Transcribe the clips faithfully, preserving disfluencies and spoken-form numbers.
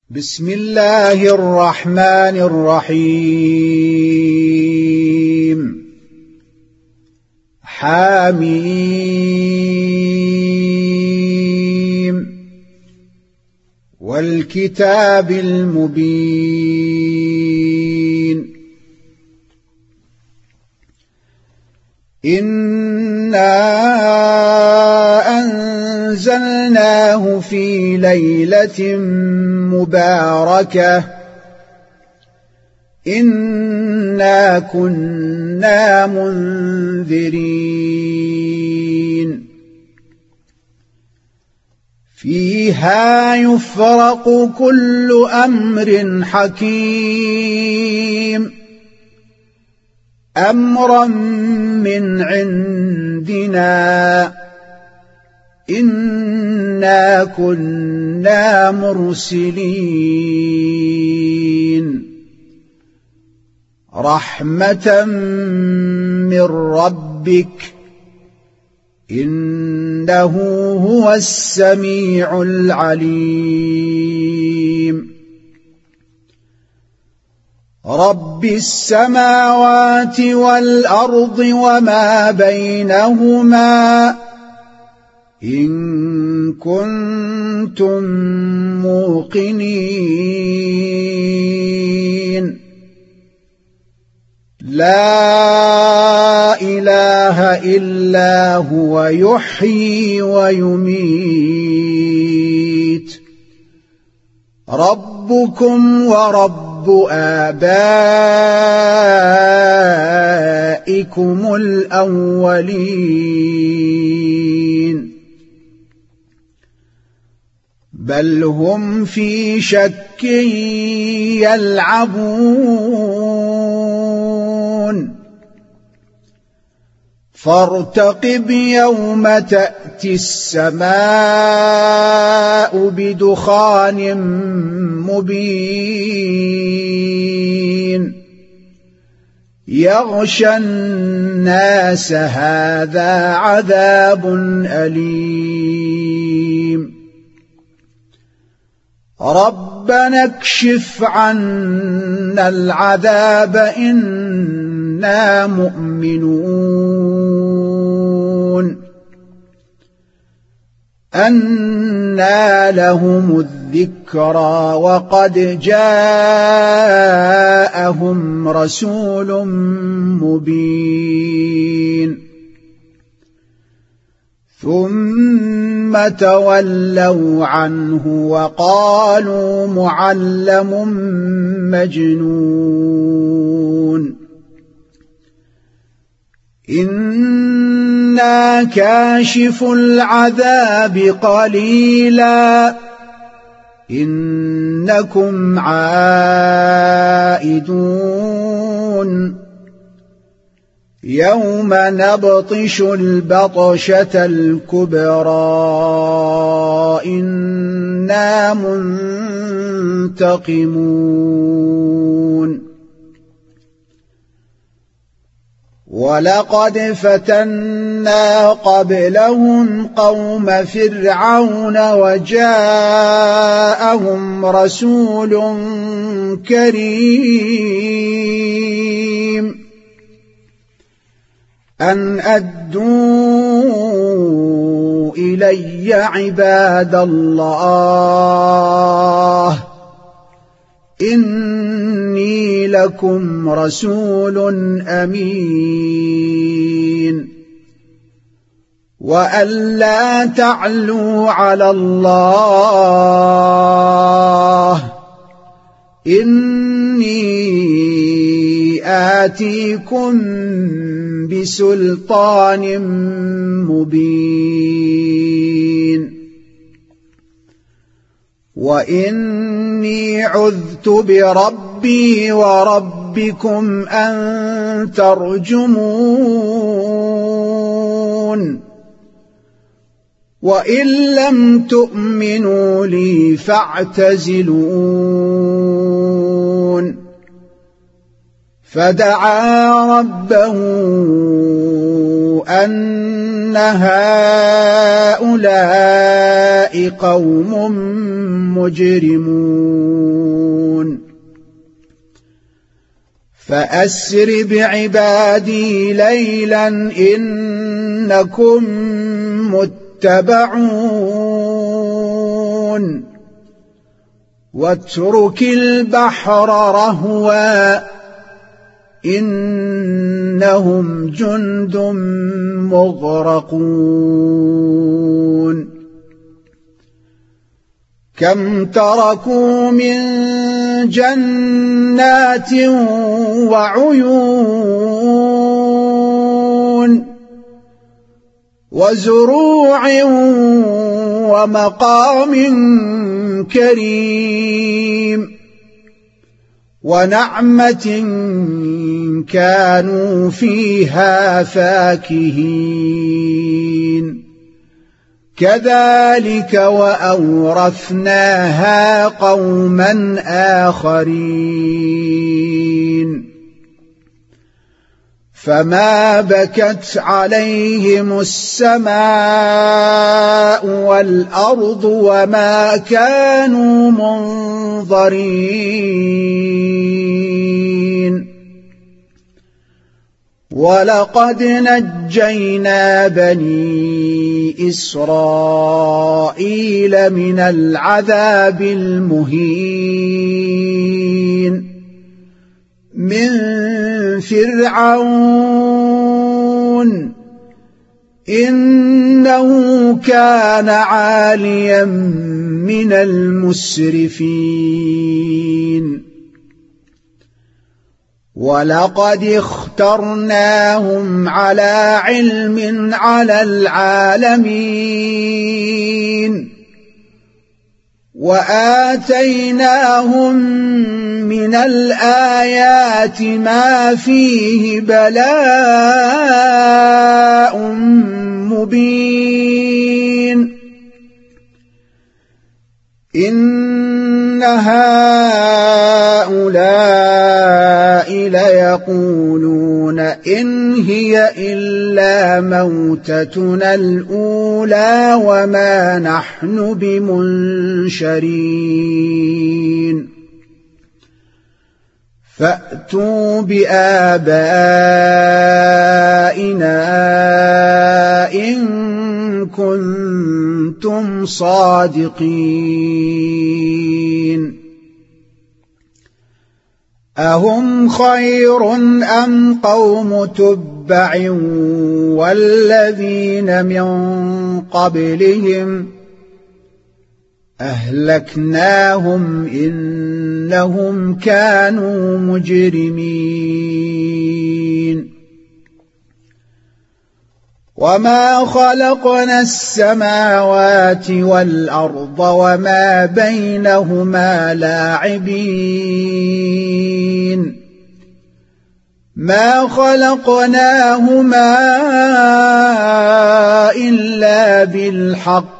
بسم الله الرحمن الرحيم حميم والكتاب المبين إنا أنزلناه في ليلة مباركة إنا كنا منذرين فيها يفرق كل أمر حكيم أمرا من عندنا إنا كنا مرسلين رحمة من ربك إنه هو السميع العليم رب السماوات والأرض وما بينهما إن كنتم موقنين لا إله إلا هو يحيي ويميت ربكم ورب آبائكم الأولين بل هم في شك يلعبون فارتقب يوم تأتي السماء بدخان مبين يغشى الناس هذا عذاب أليم ربنا اكشف عنا العذاب إنا مؤمنون أنى لهم الذكرى وقد جاءهم رسول مبين ثم تولوا عنه وقالوا معلم مجنون إنا كاشف العذاب قليلا إنكم عائدون يوم نبطش البطشة الكبرى إنا منتقمون ولقد فتنا قبلهم قوم فرعون وجاءهم رسول كريم أن أدوا إلي عباد الله إني لكم رسول أمين وأن لا تعلوا على الله إني آتيكم بسلطان مبين وإني عذت بربي وربكم أن ترجمون وإن لم تؤمنوا لي فاعتزلون فدعا ربه أن هؤلاء قوم مجرمون فأسر بعبادي ليلا إنكم متبعون واترك البحر رهوا إنهم جند مغرقون كم تركوا من جنات وعيون وزروع ومقام كريم ونعمة كانوا فيها فاكهين كذلك وأورثناها قوما آخرين فما بكت عليهم السماء والأرض وما كانوا منظرين ولقد نجينا بني إسرائيل من العذاب المهين من فرعون إنه كان عاليا من المسرفين ولقد اخترناهم على علم على العالمين وآتيناهم من الآيات ما فيه بلاء مبين إن هؤلاء ليقولون إن هي إلا موتتنا الأولى وما نحن بمنشرين فأتوا بآبائنا إن كنتم صادقين أهم خير أم قوم تبع والذين من قبلهم أهلكناهم إنهم كانوا مجرمين وما خلقنا السماوات والأرض وما بينهما لاعبين ما خلقناهما إلا بالحق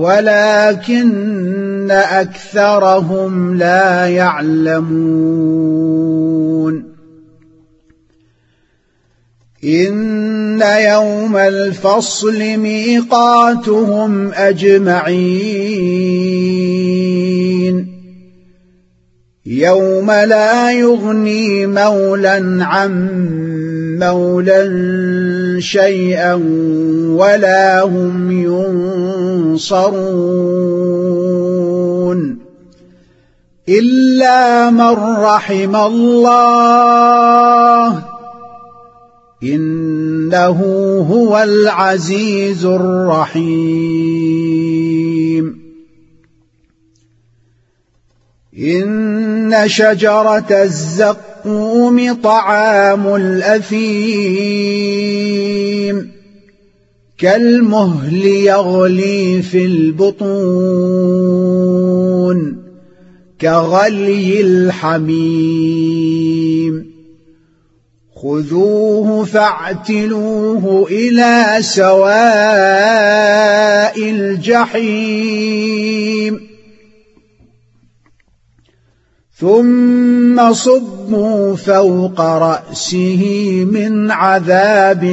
ولكن أكثرهم لا يعلمون إن يوم الفصل ميقاتهم أجمعين يوم لا يغني مولا عن مولا شيئا ولا هم ينصرون إلا من رحم الله إنه هو العزيز الرحيم إن شجرة الزقوم طعام الأثيم كالمهل يغلي في البطون كغلي الحميم خذوه فاعتلوه إلى سواء الجحيم ثم ثم صبوا فوق رأسه من عذاب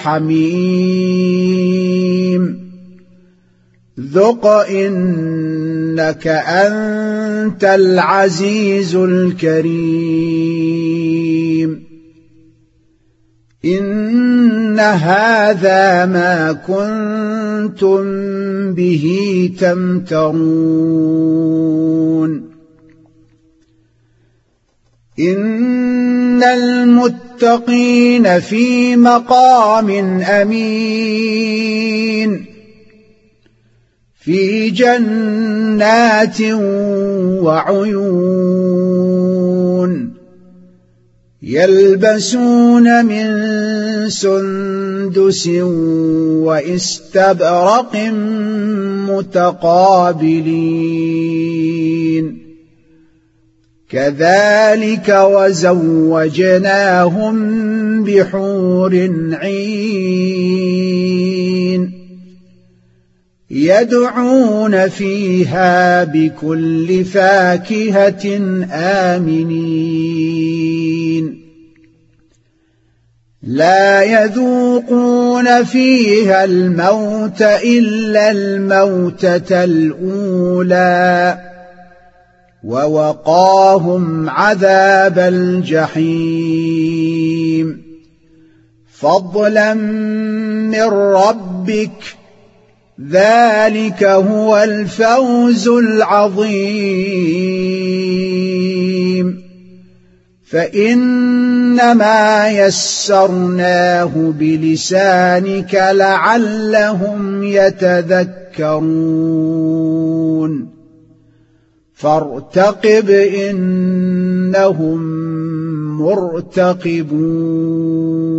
الحميم ذق إنك أنت العزيز الكريم إن هذا ما كنتم به تمترون إن المتقين في مقام أمين في جنات وعيون يلبسون من سندس واستبرق متقابلين كذلك وزوجناهم بحور عين يدعون فيها بكل فاكهة آمنين لا يذوقون فيها الموت إلا الموتة الأولى ووقاهم عذاب الجحيم فضلا من ربك ذلك هو الفوز العظيم فإنما يسرناه بلسانك لعلهم يتذكرون فارتقب إنهم مرتقبون